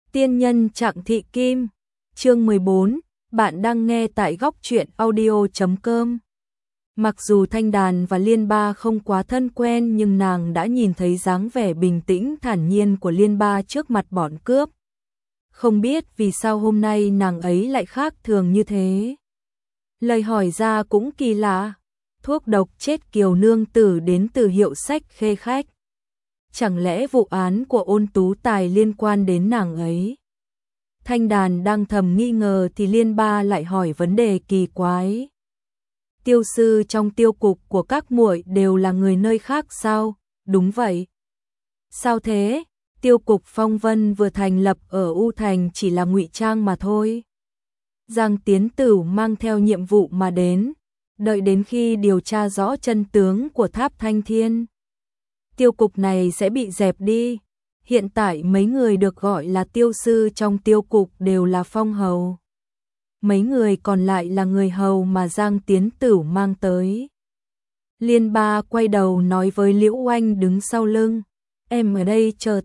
Tiên nhân Trạng Thị Kim, chương 14, bạn đang nghe tại góc truyện audio.com. Mặc dù Thanh Đàn và Liên Ba không quá thân quen nhưng nàng đã nhìn thấy dáng vẻ bình tĩnh thản nhiên của Liên Ba trước mặt bọn cướp. Không biết vì sao hôm nay nàng ấy lại khác thường như thế. Lời hỏi ra cũng kỳ lạ, thuốc độc chết Kiều nương tử đến từ hiệu sách Khê Khách. Chẳng lẽ vụ án của Ôn Tú Tài liên quan đến nàng ấy? Thanh Đàn đang thầm nghi ngờ thì Liên Ba lại hỏi vấn đề kỳ quái. Tiêu sư trong tiêu cục của các muội đều là người nơi khác sao? Đúng vậy. Sao thế? Tiêu cục Phong Vân vừa thành lập ở U Thành chỉ là ngụy trang mà thôi. Giang Tiến Tửu mang theo nhiệm vụ mà đến, đợi đến khi điều tra rõ chân tướng của Tháp Thanh Thiên, tiêu cục này sẽ bị dẹp đi. Hiện tại mấy người được gọi là tiêu sư trong tiêu cục đều là phong hầu. Mấy người còn lại là người hầu mà Giang Tiến Tửu mang tới. Liên Ba quay đầu nói với Liễu Oanh đứng sau lưng, em ở đây chờ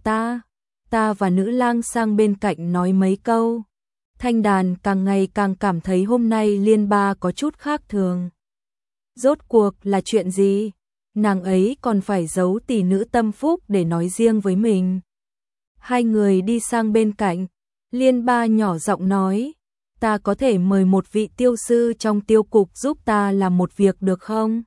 ta và nữ lang sang bên cạnh nói mấy câu. Thanh Đàn càng ngày càng cảm thấy hôm nay Liên Ba có chút khác thường. Rốt cuộc là chuyện gì? Nàng ấy còn phải giấu tỷ nữ tâm phúc để nói riêng với mình. Hai người đi sang bên cạnh, Liên Ba nhỏ giọng nói, ta có thể mời một vị tiêu sư trong tiêu cục giúp ta làm một việc được không?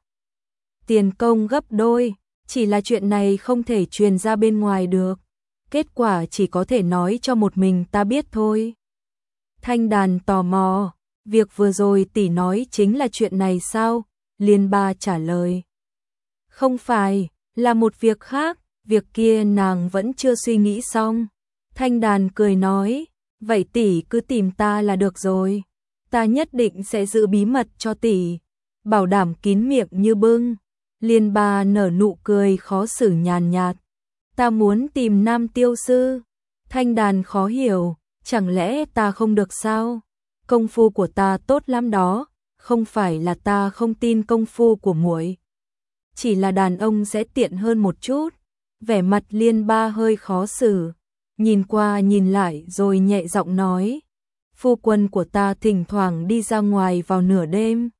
Tiền công gấp đôi, chỉ là chuyện này không thể truyền ra bên ngoài được. Kết quả chỉ có thể nói cho một mình ta biết thôi. Thanh Đàn tò mò, việc vừa rồi tỷ nói chính là chuyện này sao? Liên Ba trả lời. Không phải, là một việc khác, việc kia nàng vẫn chưa suy nghĩ xong. Thanh Đàn cười nói, vậy tỷ cứ tìm ta là được rồi. Ta nhất định sẽ giữ bí mật cho tỷ, bảo đảm kín miệng như bưng. Liên Ba nở nụ cười khó xử nhàn nhạt. Ta muốn tìm nam tiêu sư. Thanh Đàn khó hiểu, chẳng lẽ ta không được sao? Công phu của ta tốt lắm đó, không phải là ta không tin công phu của muội. Chỉ là đàn ông sẽ tiện hơn một chút. Vẻ mặt Liên Ba hơi khó xử, nhìn qua nhìn lại rồi nhẹ giọng nói, phu quân của ta thỉnh thoảng đi ra ngoài vào nửa đêm.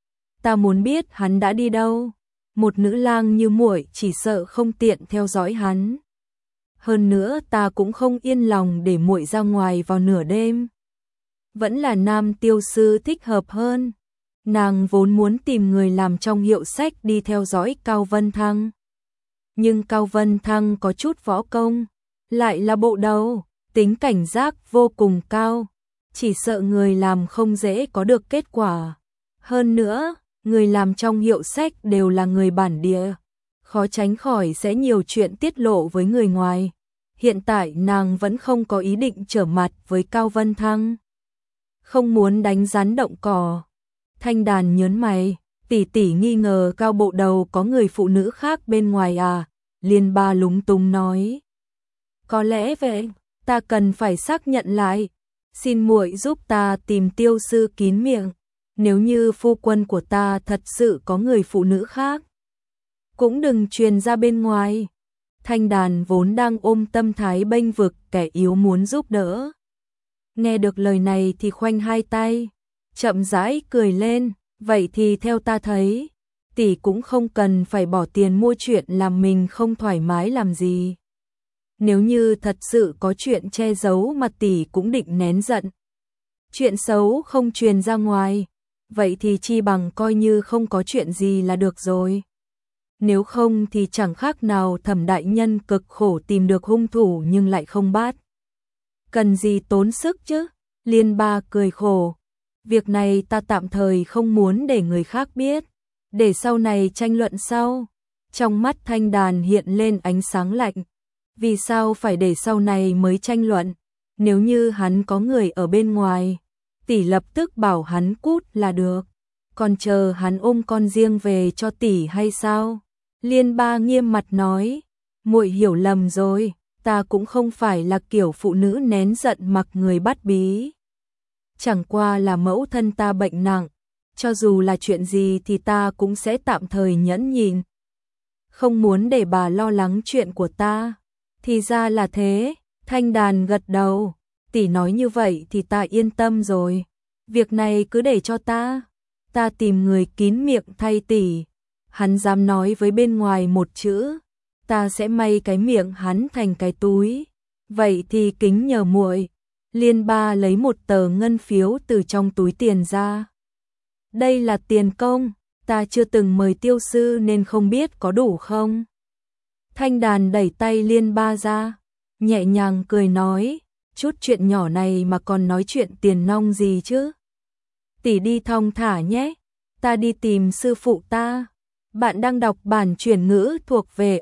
Ta muốn biết hắn đã đi đâu. Một nữ lang như muội chỉ sợ không tiện theo dõi hắn. Hơn nữa ta cũng không yên lòng để muội ra ngoài vào nửa đêm. Vẫn là nam tiêu sư thích hợp hơn. Nàng vốn muốn tìm người làm trong hiệu sách đi theo dõi Cao Vân Thăng. Nhưng Cao Vân Thăng có chút võ công, lại là bộ đầu, tính cảnh giác vô cùng cao. Chỉ sợ người làm không dễ có được kết quả. Hơn nữa, người làm trong hiệu sách đều là người bản địa, khó tránh khỏi sẽ nhiều chuyện tiết lộ với người ngoài. Hiện tại nàng vẫn không có ý định trở mặt với Cao Vân Thăng. Không muốn đánh rắn động cỏ. Thanh Đàn nhớn mày, tỷ nghi ngờ Cao bộ đầu có người phụ nữ khác bên ngoài à? Liên Ba lúng túng nói. Có lẽ vậy, ta cần phải xác nhận lại. Xin muội giúp ta tìm tiêu sư kín miệng. Nếu như phu quân của ta thật sự có người phụ nữ khác, cũng đừng truyền ra bên ngoài. Thanh Đàn vốn đang ôm tâm thái bênh vực kẻ yếu muốn giúp đỡ. Nghe được lời này thì khoanh hai tay, chậm rãi cười lên, vậy thì theo ta thấy, tỷ cũng không cần phải bỏ tiền mua chuyện làm mình không thoải mái làm gì. Nếu như thật sự có chuyện che giấu mà tỷ cũng định nén giận, chuyện xấu không truyền ra ngoài, vậy thì chi bằng coi như không có chuyện gì là được rồi. Nếu không thì chẳng khác nào Thẩm đại nhân cực khổ tìm được hung thủ nhưng lại không bắt. Cần gì tốn sức chứ? Liên Ba cười khổ. Việc này ta tạm thời không muốn để người khác biết, để sau này tranh luận sau. Trong mắt Thanh Đàn hiện lên ánh sáng lạnh. Vì sao phải để sau này mới tranh luận? Nếu như hắn có người ở bên ngoài, tỷ lập tức bảo hắn cút là được. Còn chờ hắn ôm con riêng về cho tỷ hay sao? Liên Ba nghiêm mặt nói, muội hiểu lầm rồi, ta cũng không phải là kiểu phụ nữ nén giận mặc người bắt bí. Chẳng qua là mẫu thân ta bệnh nặng, cho dù là chuyện gì thì ta cũng sẽ tạm thời nhẫn nhịn. Không muốn để bà lo lắng chuyện của ta. Thì ra là thế, Thanh Đàn gật đầu, Tỷ nói như vậy thì ta yên tâm rồi. Việc này cứ để cho ta tìm người kín miệng thay tỷ. Hắn dám nói với bên ngoài một chữ, ta sẽ may cái miệng hắn thành cái túi. Vậy thì kính nhờ muội. Liên Ba lấy một tờ ngân phiếu từ trong túi tiền ra. Đây là tiền công, ta chưa từng mời tiêu sư nên không biết có đủ không. Thanh Đàn đẩy tay Liên Ba ra, nhẹ nhàng cười nói, chút chuyện nhỏ này mà còn nói chuyện tiền nong gì chứ. Tỷ đi thong thả nhé, ta đi tìm sư phụ ta. Bạn đang đọc bản chuyển ngữ thuộc về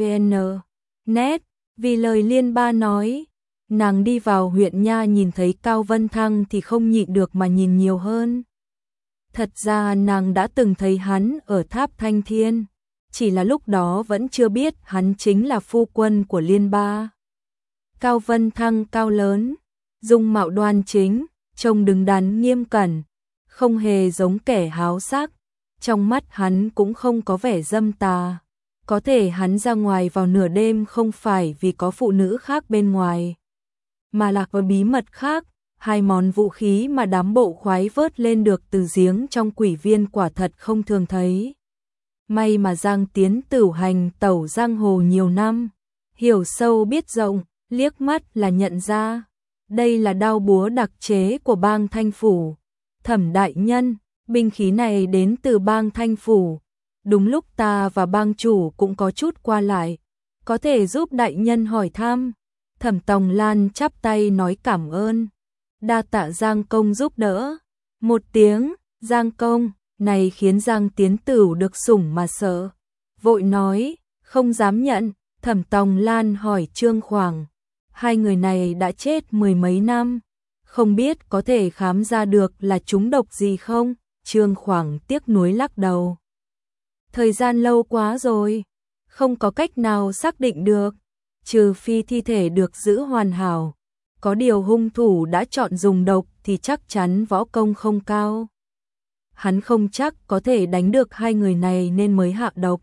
Elavn.net. Vì lời Liên Ba nói, nàng đi vào huyện nha nhìn thấy Cao Vân Thăng thì không nhịn được mà nhìn nhiều hơn. Thật ra nàng đã từng thấy hắn ở tháp Thanh Thiên, chỉ là lúc đó vẫn chưa biết hắn chính là phu quân của Liên Ba. Cao Vân Thăng cao lớn, dung mạo đoan chính, trông đứng đắn nghiêm cẩn, không hề giống kẻ háo sắc. Trong mắt hắn cũng không có vẻ dâm tà. Có thể hắn ra ngoài vào nửa đêm không phải vì có phụ nữ khác bên ngoài, mà là có bí mật khác. Hai món vũ khí mà đám bộ khoái vớt lên được từ giếng trong quỷ viên quả thật không thường thấy. May mà Giang Tiến Tửu hành tẩu giang hồ nhiều năm, hiểu sâu biết rộng, liếc mắt là nhận ra. Đây là đao búa đặc chế của bang Thanh Phủ. Thẩm đại nhân, binh khí này đến từ bang Thanh Phủ. Đúng lúc ta và bang chủ cũng có chút qua lại, có thể giúp đại nhân hỏi thăm. Thẩm Tòng Lan chắp tay nói cảm ơn. Đa tạ Giang công giúp đỡ. Một tiếng Giang công này khiến Giang Tiến Tửu được sủng mà sợ, vội nói không dám nhận. Thẩm Tòng Lan hỏi Trương Khoảng, hai người này đã chết mười mấy năm, không biết có thể khám ra được là chúng độc gì không? Trương Khoảng tiếc nuối lắc đầu. Thời gian lâu quá rồi, không có cách nào xác định được, trừ phi thi thể được giữ hoàn hảo. Có điều hung thủ đã chọn dùng độc thì chắc chắn võ công không cao. Hắn không chắc có thể đánh được hai người này nên mới hạ độc.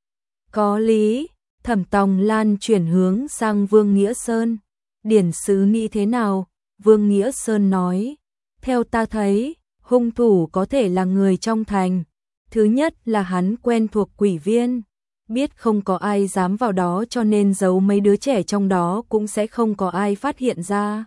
Có lý. Thẩm Tòng Lan chuyển hướng sang Vương Nghĩa Sơn. Điển sứ nghĩ thế nào? Vương Nghĩa Sơn nói, theo ta thấy, hung thủ có thể là người trong thành. Thứ nhất là hắn quen thuộc quỷ viên, biết không có ai dám vào đó cho nên giấu mấy đứa trẻ trong đó cũng sẽ không có ai phát hiện ra.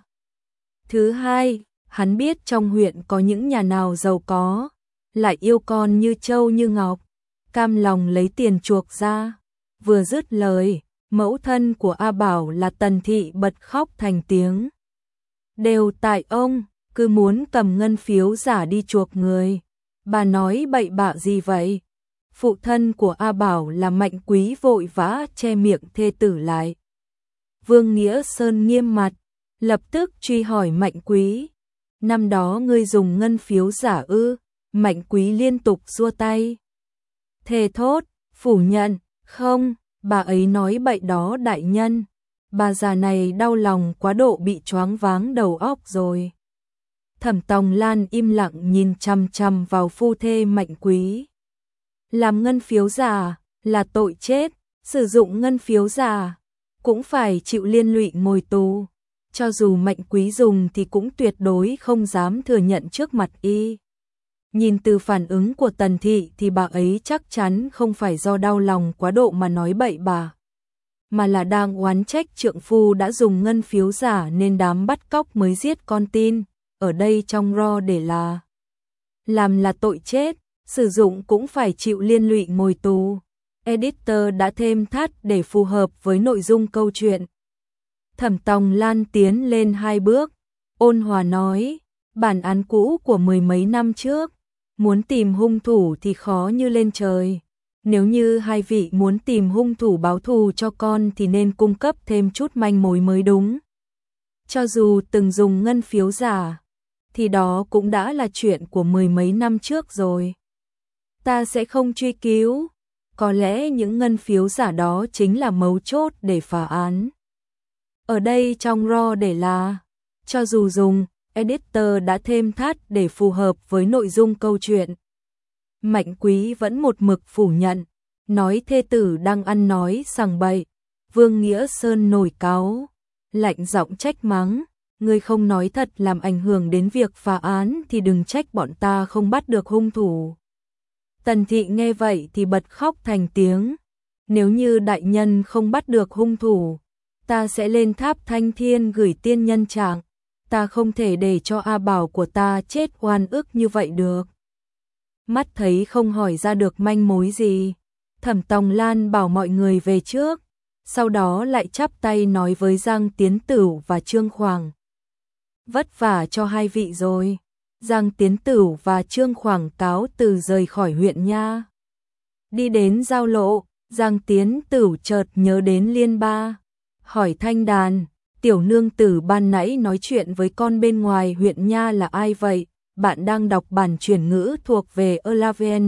Thứ hai, hắn biết trong huyện có những nhà nào giàu có, lại yêu con như trâu như ngọc, cam lòng lấy tiền chuộc ra. Vừa dứt lời, mẫu thân của A Bảo là Tần Thị bật khóc thành tiếng. Đều tại ông, cứ muốn cầm ngân phiếu giả đi chuộc người. Bà nói bậy bạ gì vậy? Phụ thân của A Bảo là Mạnh Quý vội vã che miệng thê tử lại. Vương Nghĩa Sơn nghiêm mặt, lập tức truy hỏi Mạnh Quý. Năm đó ngươi dùng ngân phiếu giả ư? Mạnh Quý liên tục giơ tay. Thề thốt, phủ nhận, không, bà ấy nói bậy đó đại nhân. Bà già này đau lòng quá độ bị choáng váng đầu óc rồi. Thẩm Tòng Lan im lặng nhìn chằm chằm vào phu thê Mạnh Quý. Làm ngân phiếu giả là tội chết, sử dụng ngân phiếu giả cũng phải chịu liên lụy ngồi tù. Cho dù Mạnh Quý dùng thì cũng tuyệt đối không dám thừa nhận trước mặt y. Nhìn từ phản ứng của Tần Thị thì bà ấy chắc chắn không phải do đau lòng quá độ mà nói bậy bạ, mà là đang oán trách trượng phu đã dùng ngân phiếu giả nên đám bắt cóc mới giết con tin. Ở đây trong ro để là làm là tội chết, sử dụng cũng phải chịu liên lụy ngồi tù. Editor đã thêm thắt để phù hợp với nội dung câu chuyện. Thẩm Tòng Lan tiến lên 2 bước, ôn hòa nói, bản án cũ của mười mấy năm trước, muốn tìm hung thủ thì khó như lên trời. Nếu như hai vị muốn tìm hung thủ báo thù cho con thì nên cung cấp thêm chút manh mối mới đúng. Cho dù từng dùng ngân phiếu giả, thì đó cũng đã là chuyện của mười mấy năm trước rồi. Ta sẽ không truy cứu, có lẽ những ngân phiếu giả đó chính là mấu chốt để phá án. Ở đây trong ro để là, cho dù dùng, editor đã thêm thắt để phù hợp với nội dung câu chuyện. Mạnh Quý vẫn một mực phủ nhận, nói thê tử đang ăn nói sằng bậy. Vương Nghĩa Sơn nổi cáu, lạnh giọng trách mắng, Ngươi không nói thật làm ảnh hưởng đến việc phá án thì đừng trách bọn ta không bắt được hung thủ. Tần Thị nghe vậy thì bật khóc thành tiếng. Nếu như đại nhân không bắt được hung thủ, ta sẽ lên tháp Thanh Thiên gửi tiên nhân trạng. Ta không thể để cho A Bảo của ta chết oan ức như vậy được. Mắt thấy không hỏi ra được manh mối gì, Thẩm Tòng Lan bảo mọi người về trước, sau đó lại chắp tay nói với Giang Tiến Tửu và Trương Khoảng. Vất vả cho hai vị rồi. Giang Tiến Tửu và Trương Khoảng cáo từ rời khỏi huyện nha. Đi đến giao lộ, Giang Tiến Tửu chợt nhớ đến Liên Ba, hỏi Thanh Đàn, tiểu nương tử ban nãy nói chuyện với con bên ngoài huyện nha là ai vậy? Bạn đang đọc bản chuyển ngữ thuộc về Elavn.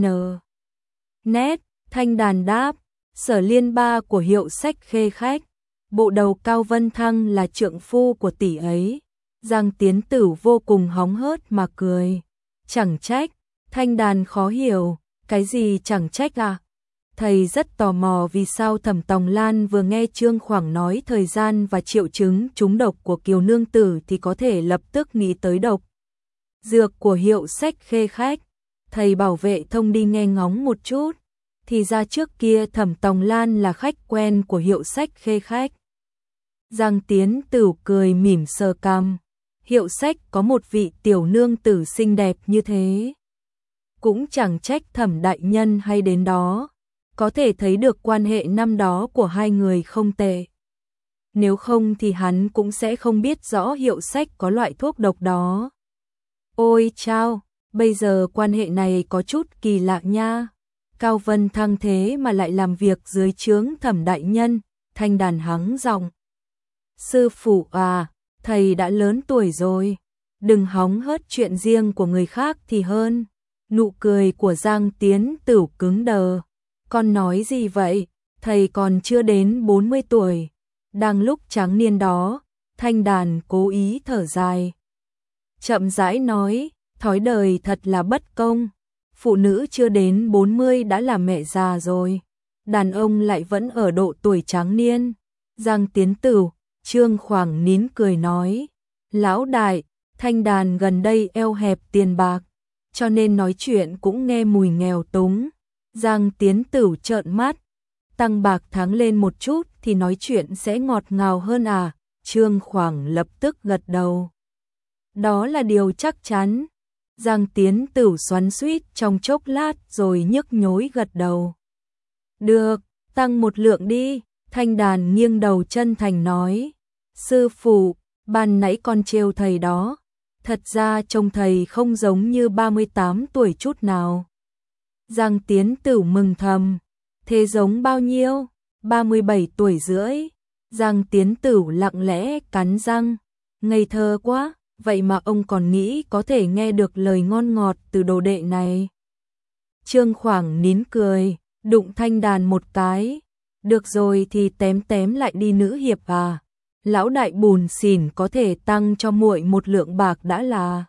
Net, Thanh Đàn đáp, Sở Liên Ba của hiệu sách Khê Khách, bộ đầu Cao Vân Thăng là trượng phu của tỷ ấy. Giang Tiến Tửu vô cùng hóng hớt mà cười. Chẳng trách, Thanh Đàn khó hiểu, cái gì chẳng trách à? Thầy rất tò mò vì sao Thẩm Tòng Lan vừa nghe Trương Khoảng nói thời gian và triệu chứng trúng độc của Kiều Nương Tử thì có thể lập tức nghĩ tới độc dược của hiệu sách Khê Khách. Thầy bảo vệ thông đi nghe ngóng một chút, thì ra trước kia Thẩm Tòng Lan là khách quen của hiệu sách Khê Khách. Giang Tiến Tửu cười mỉm sờ cằm. Hiệu sách có một vị tiểu nương tử xinh đẹp như thế, cũng chẳng trách Thẩm đại nhân hay đến đó, có thể thấy được quan hệ năm đó của hai người không tệ. Nếu không thì hắn cũng sẽ không biết rõ hiệu sách có loại thuốc độc đó. Ôi chao, bây giờ quan hệ này có chút kỳ lạ nha. Cao Vân Thăng thế mà lại làm việc dưới trướng Thẩm đại nhân. Thanh Đàn hắng giọng. Sư phụ à, thầy đã lớn tuổi rồi, đừng hóng hớt chuyện riêng của người khác thì hơn. Nụ cười của Giang Tiến Tửu cứng đờ. Con nói gì vậy, thầy còn chưa đến 40 tuổi. Đang lúc tráng niên đó, Thanh Đàn cố ý thở dài. Chậm rãi nói, thói đời thật là bất công. Phụ nữ chưa đến 40 đã là mẹ già rồi, đàn ông lại vẫn ở độ tuổi tráng niên. Giang Tiến Tửu, Trương Khoảng nín cười nói, lão đại, Thanh Đàn gần đây eo hẹp tiền bạc, cho nên nói chuyện cũng nghe mùi nghèo túng. Giang Tiến Tửu trợn mắt, tăng bạc tháng lên một chút thì nói chuyện sẽ ngọt ngào hơn à? Trương Khoảng lập tức gật đầu. Đó là điều chắc chắn. Giang Tiến Tửu xoắn xuýt trong chốc lát rồi nhức nhối gật đầu. Được, tăng một lượng đi. Thanh Đàn nghiêng đầu chân thành nói. Sư phụ, ban nãy con trêu thầy đó, thật ra trông thầy không giống như 38 tuổi chút nào. Giang Tiến Tửu mừng thầm, thế giống bao nhiêu? 37 tuổi rưỡi. Giang Tiến Tửu lặng lẽ cắn răng, ngây thơ quá, vậy mà ông còn nghĩ có thể nghe được lời ngon ngọt từ đồ đệ này. Trương Khoảng nín cười, đụng Thanh Đàn một cái. Được rồi thì tém tém lại đi nữ hiệp à. Lão đại bùn xỉn có thể tăng cho muội một lượng bạc đã là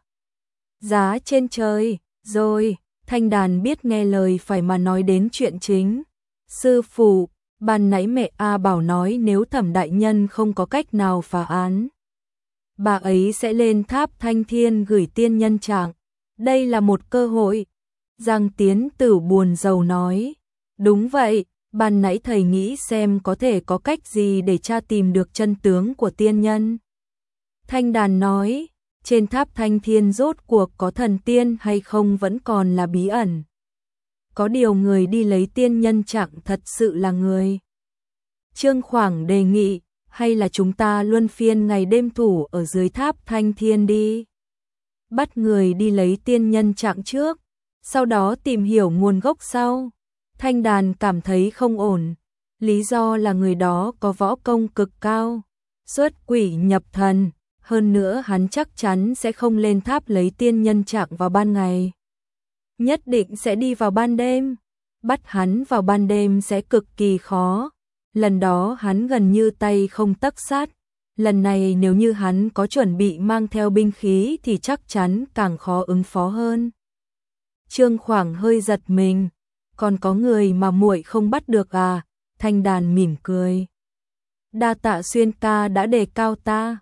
giá trên trời. Rồi, Thanh Đàn biết nghe lời phải mà nói đến chuyện chính. Sư phụ, ban nãy mẹ A Bảo nói nếu Thẩm đại nhân không có cách nào phá án, bà ấy sẽ lên tháp Thanh Thiên gửi tiên nhân trạng. Đây là một cơ hội. Giang Tiến Tửu buồn rầu nói. Đúng vậy, ban nãy thầy nghĩ xem có thể có cách gì để tra tìm được chân tướng của tiên nhân. Thanh Đàn nói, trên tháp Thanh Thiên rốt cuộc có thần tiên hay không vẫn còn là bí ẩn. Có điều người đi lấy tiên nhân trạng thật sự là người. Trương Khoảng đề nghị, hay là chúng ta luân phiên ngày đêm thủ ở dưới tháp Thanh Thiên đi. Bắt người đi lấy tiên nhân trạng trước, sau đó tìm hiểu nguồn gốc sau. Thanh Đàn cảm thấy không ổn, lý do là người đó có võ công cực cao, xuất quỷ nhập thần, hơn nữa hắn chắc chắn sẽ không lên tháp lấy tiên nhân trạng vào ban ngày. Nhất định sẽ đi vào ban đêm, bắt hắn vào ban đêm sẽ cực kỳ khó. Lần đó hắn gần như tay không tấc sắt, lần này nếu như hắn có chuẩn bị mang theo binh khí thì chắc chắn càng khó ứng phó hơn. Trương Khoảng hơi giật mình, còn có người mà muội không bắt được à? Thanh Đàn mỉm cười. Đa tạ Xuyên ca đã đề cao ta.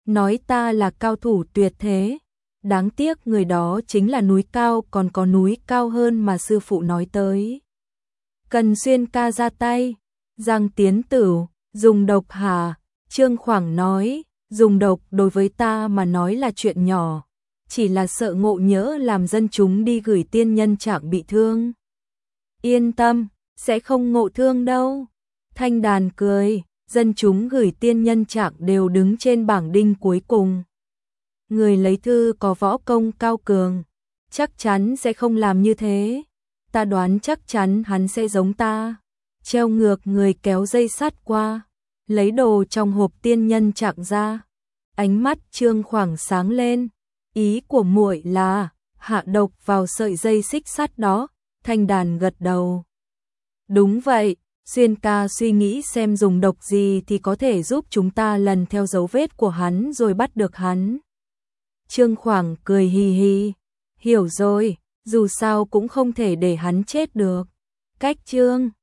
nói ta là cao thủ tuyệt thế. Đáng tiếc người đó chính là núi cao, còn có núi cao hơn mà sư phụ nói tới. Cần Xuyên ca ra tay. Giang Tiến Tử, dùng độc hả? Trương Khoảng nói, dùng độc đối với ta mà nói là chuyện nhỏ, chỉ là sợ Ngộ Nhỡ làm dân chúng đi gửi tiên nhân Trạng bị thương. Yên tâm, sẽ không ngộ thương đâu. Thanh Đàn cười, dân chúng gửi tiên nhân Trạng đều đứng trên bảng đinh cuối cùng. Người lấy thư có võ công cao cường, chắc chắn sẽ không làm như thế. Ta đoán chắc chắn hắn sẽ giống ta, treo ngược người kéo dây sắt qua, lấy đồ trong hộp tiên nhân Trạng ra. Ánh mắt Trương Khoảng sáng lên, ý của muội là hạ độc vào sợi dây xích sắt đó. Thanh Đàn gật đầu. Đúng vậy, Xuyên ca suy nghĩ xem dùng độc gì thì có thể giúp chúng ta lần theo dấu vết của hắn rồi bắt được hắn. Trương Khoảng cười hì hì, hiểu rồi, dù sao cũng không thể để hắn chết được. Cách Trương